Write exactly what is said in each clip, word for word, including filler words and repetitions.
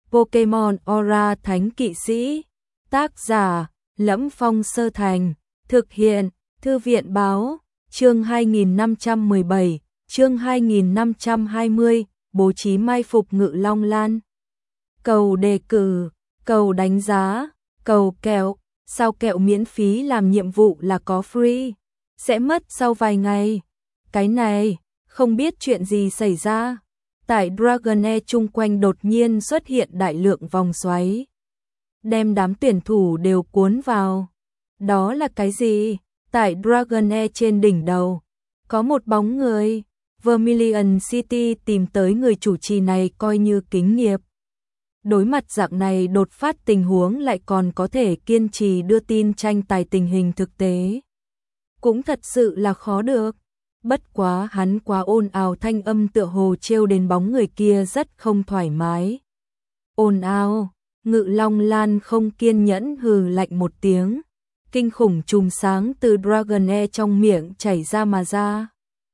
Pokemon Aura Thánh Kỵ Sĩ. Tác giả Lẫm Phong Sơ Thành. Thực hiện Thư viện Báo. Chương hai nghìn năm trăm mười bảy, chương hai nghìn năm trăm hai mươi, bố trí mai phục Ngự Long Lan. Cầu đề cử, cầu đánh giá, cầu kẹo, sao kẹo miễn phí làm nhiệm vụ là có free, sẽ mất sau vài ngày. Cái này, không biết chuyện gì xảy ra. Tại Dragonair chung quanh đột nhiên xuất hiện đại lượng vòng xoáy, đem đám tuyển thủ đều cuốn vào. Đó là cái gì? Tại Dragonair trên đỉnh đầu, có một bóng người. Vermilion City tìm tới người chủ trì này coi như kính nghiệp. Đối mặt dạng này đột phát tình huống lại còn có thể kiên trì đưa tin tranh tài tình hình thực tế, cũng thật sự là khó được. Bất quá hắn quá ồn ào, thanh âm tựa hồ trêu đến bóng người kia rất không thoải mái. Ồn ào, Ngự Long Lan không kiên nhẫn hừ lạnh một tiếng. Kinh khủng chùm sáng từ Dragonair trong miệng chảy ra mà ra.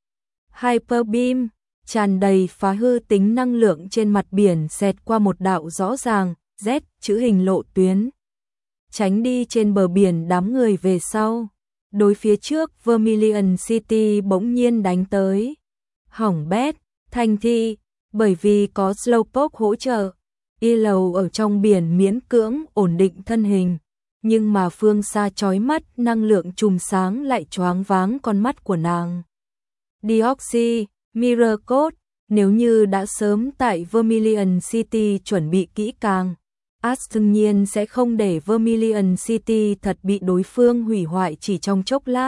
Hyper Beam, tràn đầy phá hư tính năng lượng trên mặt biển xẹt qua một đạo rõ ràng, Z chữ hình lộ tuyến. Tránh đi trên bờ biển đám người về sau. Đối phía trước Vermilion City bỗng nhiên đánh tới. Hỏng bét, thành thị, bởi vì có Slowpoke hỗ trợ. Yellow ở trong biển miễn cưỡng ổn định thân hình. Nhưng mà phương xa chói mắt năng lượng chùm sáng lại choáng váng con mắt của nàng. Deoxy, Mirror Code, nếu như đã sớm tại Vermilion City chuẩn bị kỹ càng, Ash đương nhiên sẽ không để Vermilion City thật bị đối phương hủy hoại chỉ trong chốc lát.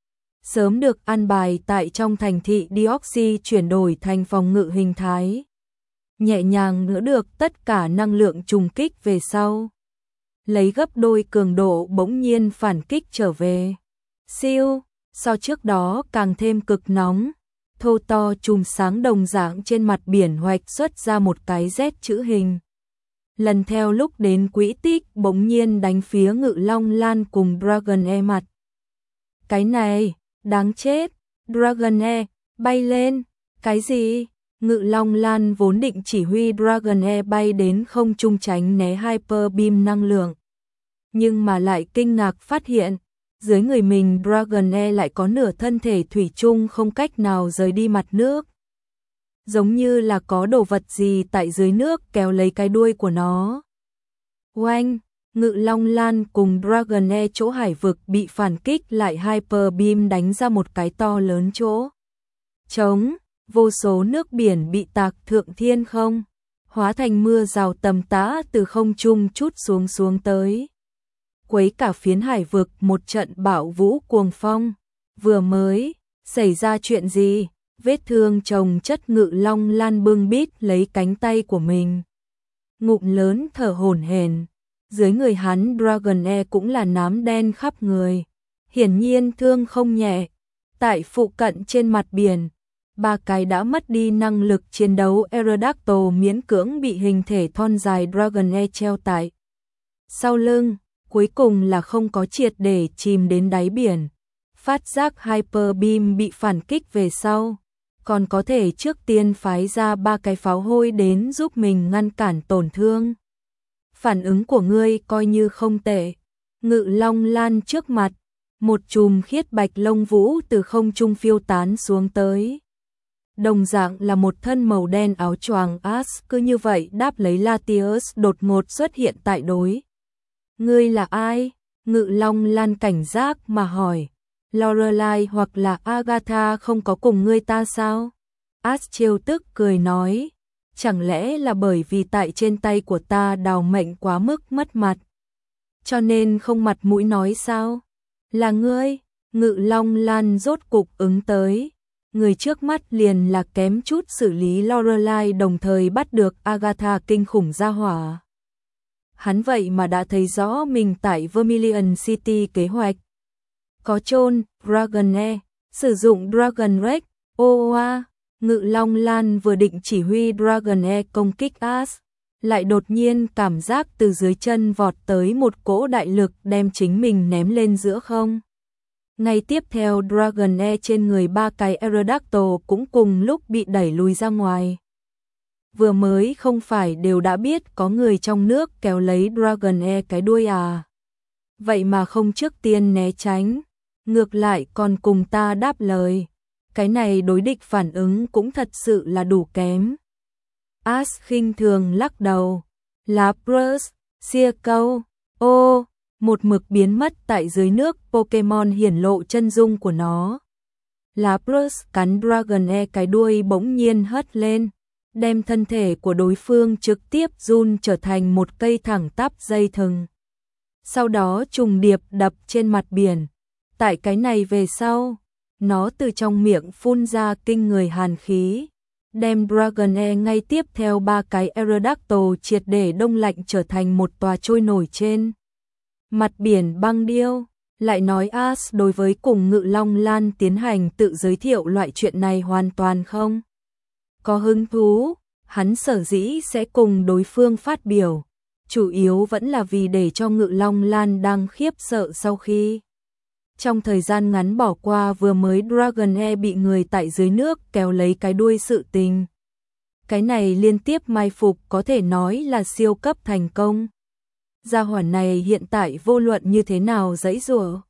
Sớm được an bài tại trong thành thị Deoxy chuyển đổi thành phòng ngự hình thái. Nhẹ nhàng nữa được tất cả năng lượng trùng kích về sau. Lấy gấp đôi cường độ bỗng nhiên phản kích trở về. Siêu, so trước đó càng thêm cực nóng. Thô to chùm sáng đồng dạng trên mặt biển hoạch xuất ra một cái Z chữ hình. Lần theo lúc đến quỹ tích bỗng nhiên đánh phía Ngự Long Lan cùng Dragonair mặt. Cái này, đáng chết. Dragonair, bay lên. Cái gì? Ngự Long Lan vốn định chỉ huy Dragonair bay đến không trung tránh né Hyper Beam năng lượng. Nhưng mà lại kinh ngạc phát hiện, dưới người mình Dragonair lại có nửa thân thể thủy chung không cách nào rời đi mặt nước. Giống như là có đồ vật gì tại dưới nước kéo lấy cái đuôi của nó. Oanh, Ngự Long Lan cùng Dragonair chỗ hải vực bị phản kích lại Hyper Beam đánh ra một cái to lớn chỗ trống, vô số nước biển bị tạc thượng thiên không, hóa thành mưa rào tầm tã từ không trung trút xuống xuống tới. Quấy cả phiến hải vực một trận bão vũ cuồng phong. Vừa mới xảy ra chuyện gì? Vết thương chồng chất Ngự Long Lan bưng bít lấy cánh tay của mình, ngụm lớn thở hổn hển. Dưới người hắn Dragonair cũng là nám đen khắp người, hiển nhiên thương không nhẹ. Tại phụ cận trên mặt biển, ba cái đã mất đi năng lực chiến đấu Aerodactyl miễn cưỡng bị hình thể thon dài Dragonair treo tại sau lưng. Cuối cùng là không có triệt để chìm đến đáy biển. Phát giác Hyper Beam bị phản kích về sau, còn có thể trước tiên phái ra ba cái pháo hôi đến giúp mình ngăn cản tổn thương. Phản ứng của ngươi coi như không tệ. Ngự Long Lan trước mặt, một chùm khiết bạch lông vũ từ không trung phiêu tán xuống tới. Đồng dạng là một thân màu đen áo choàng Ash cứ như vậy đáp lấy Latios đột ngột xuất hiện tại đối. Ngươi là ai? Ngự Long Lan cảnh giác mà hỏi. Lorelai hoặc là Agatha không có cùng ngươi ta sao? Ash trêu tức cười nói. Chẳng lẽ là bởi vì tại trên tay của ta đào mệnh quá mức mất mặt, cho nên không mặt mũi nói sao? Là ngươi? Ngự Long Lan rốt cục ứng tới. Người trước mắt liền là kém chút xử lý Lorelai đồng thời bắt được Agatha kinh khủng ra hỏa. Hắn vậy mà đã thấy rõ mình tại Vermilion City kế hoạch. Có chôn Dragonair, sử dụng Dragon Rex, oa. Ngự Long Lan vừa định chỉ huy Dragonair công kích Ash, lại đột nhiên cảm giác từ dưới chân vọt tới một cỗ đại lực đem chính mình ném lên giữa không. Ngay tiếp theo Dragonair trên người ba cái Aerodactyl cũng cùng lúc bị đẩy lùi ra ngoài. vừa mới không phải đều đã biết có người trong nước kéo lấy Dragonair cái đuôi à. Vậy mà không trước tiên né tránh, ngược lại còn cùng ta đáp lời. Cái này đối địch phản ứng cũng thật sự là đủ kém. Ash khinh thường lắc đầu. Lapras, xia câu, ô, một mực biến mất tại dưới nước, Pokemon hiển lộ chân dung của nó. Lapras cắn Dragonair cái đuôi bỗng nhiên hất lên, đem thân thể của đối phương trực tiếp run trở thành một cây thẳng tắp dây thừng. Sau đó trùng điệp đập trên mặt biển. Tại cái này về sau, nó từ trong miệng phun ra kinh người hàn khí, đem Dragonair ngay tiếp theo ba cái Aerodactyl triệt để đông lạnh trở thành một tòa trôi nổi trên mặt biển băng điêu. Lại nói Ash đối với cùng Ngự Long Lan tiến hành tự giới thiệu loại chuyện này hoàn toàn không có hứng thú, hắn sở dĩ sẽ cùng đối phương phát biểu, chủ yếu vẫn là vì để cho Ngự Long Lan đang khiếp sợ sau khi trong thời gian ngắn bỏ qua vừa mới Dragonair bị người tại dưới nước kéo lấy cái đuôi sự tình. Cái này liên tiếp mai phục có thể nói là siêu cấp thành công. Gia hỏa này hiện tại vô luận như thế nào giãy giụa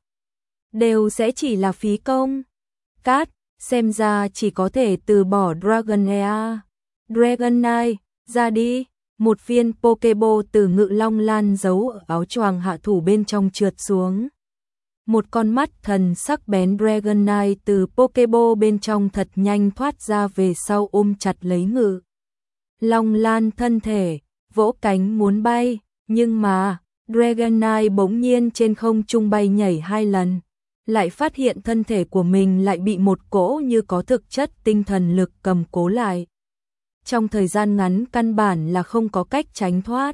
đều sẽ chỉ là phí công. Cát, xem ra chỉ có thể từ bỏ Dragonair. Dragonite, ra đi. Một viên Pokeball từ Ngự Long Lan giấu ở áo choàng hạ thủ bên trong trượt xuống. Một con mắt thần sắc bén Dragonite từ Pokeball bên trong thật nhanh thoát ra về sau ôm chặt lấy Ngự Long Lan thân thể, vỗ cánh muốn bay, nhưng mà Dragonite bỗng nhiên trên không trung bay nhảy hai lần, lại phát hiện thân thể của mình lại bị một cỗ như có thực chất tinh thần lực cầm cố lại. Trong thời gian ngắn căn bản là không có cách tránh thoát.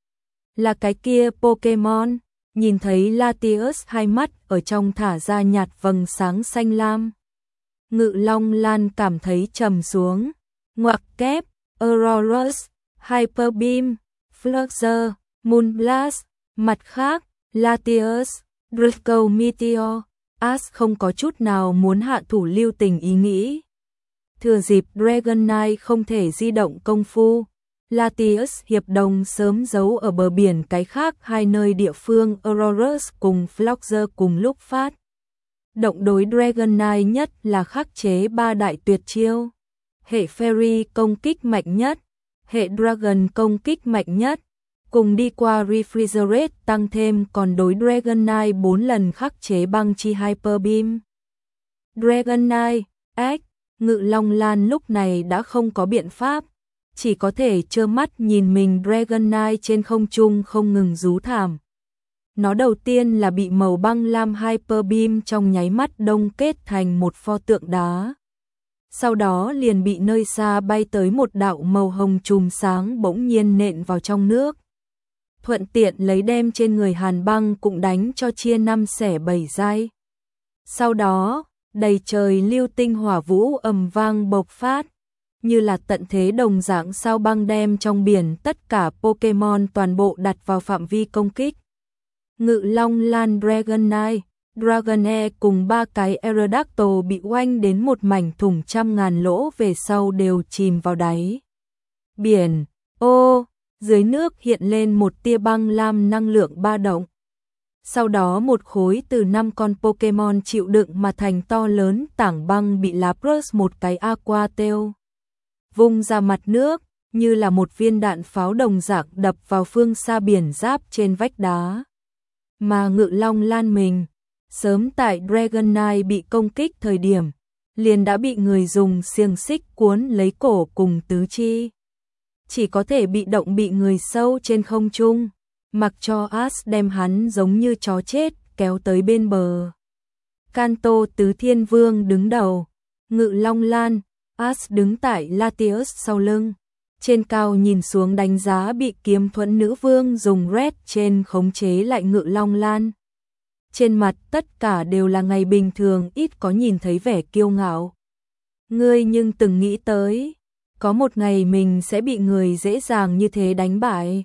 Là cái kia Pokemon, nhìn thấy Latios hai mắt ở trong thả ra nhạt vầng sáng xanh lam. Ngự Long Lan cảm thấy trầm xuống, ngoặc kép, Aurorus, Hyper Beam, Fluxer, Moonblast, mặt khác, Latios, Draco Meteor, Ash không có chút nào muốn hạ thủ lưu tình ý nghĩ. Thừa dịp Dragonite không thể di động công phu, Latios hiệp đồng sớm giấu ở bờ biển cái khác hai nơi địa phương Aurorus cùng Fluxer cùng lúc phát. Động đối Dragonite nhất là khắc chế ba đại tuyệt chiêu. Hệ Fairy công kích mạnh nhất, hệ Dragon công kích mạnh nhất, cùng đi qua Refrigerate tăng thêm còn đối Dragonite bốn lần khắc chế băng chi Hyper Beam. Dragonite, X, Ngự Long Lan lúc này đã không có biện pháp, chỉ có thể trơ mắt nhìn mình Dragonite trên không trung không ngừng rú thảm. Nó đầu tiên là bị màu băng lam Hyper Beam trong nháy mắt đông kết thành một pho tượng đá. Sau đó liền bị nơi xa bay tới một đạo màu hồng chùm sáng bỗng nhiên nện vào trong nước. Thuận tiện lấy đem trên người Hàn Băng cũng đánh cho chia năm xẻ bảy giai. Sau đó, đầy trời lưu tinh hỏa vũ ầm vang bộc phát, như là tận thế đồng dạng sao băng đem trong biển tất cả Pokemon toàn bộ đặt vào phạm vi công kích. Ngự Long Lan Dragonite, Dragonair cùng ba cái Aerodactyl bị oanh đến một mảnh thủng trăm ngàn lỗ về sau đều chìm vào đáy biển. Ô, dưới nước hiện lên một tia băng lam năng lượng ba động. Sau đó một khối từ năm con Pokemon chịu đựng mà thành to lớn tảng băng bị Lapras một cái Aqua Tail vung ra mặt nước, như là một viên đạn pháo đồng dạng đập vào phương xa biển giáp trên vách đá. Mà Ngự Long Lan mình, sớm tại Dragonite bị công kích thời điểm, liền đã bị người dùng xiềng xích cuốn lấy cổ cùng tứ chi. Chỉ có thể bị động bị người sâu trên không trung, mặc cho Ash đem hắn giống như chó chết kéo tới bên bờ. Kanto Tứ Thiên Vương đứng đầu, Ngự Long Lan, Ash đứng tại Latios sau lưng. Trên cao nhìn xuống đánh giá bị Kiếm Thuẫn Nữ Vương dùng Red trên khống chế lại Ngự Long Lan. Trên mặt tất cả đều là ngày bình thường ít có nhìn thấy vẻ kiêu ngạo. Ngươi nhưng từng nghĩ tới, có một ngày mình sẽ bị người dễ dàng như thế đánh bại.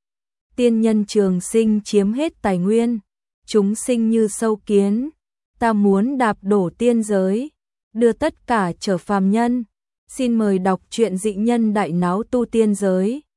Tiên nhân trường sinh chiếm hết tài nguyên, chúng sinh như sâu kiến, ta muốn đạp đổ tiên giới, đưa tất cả trở phàm nhân, Xin mời đọc truyện Dị nhân đại náo tu tiên giới.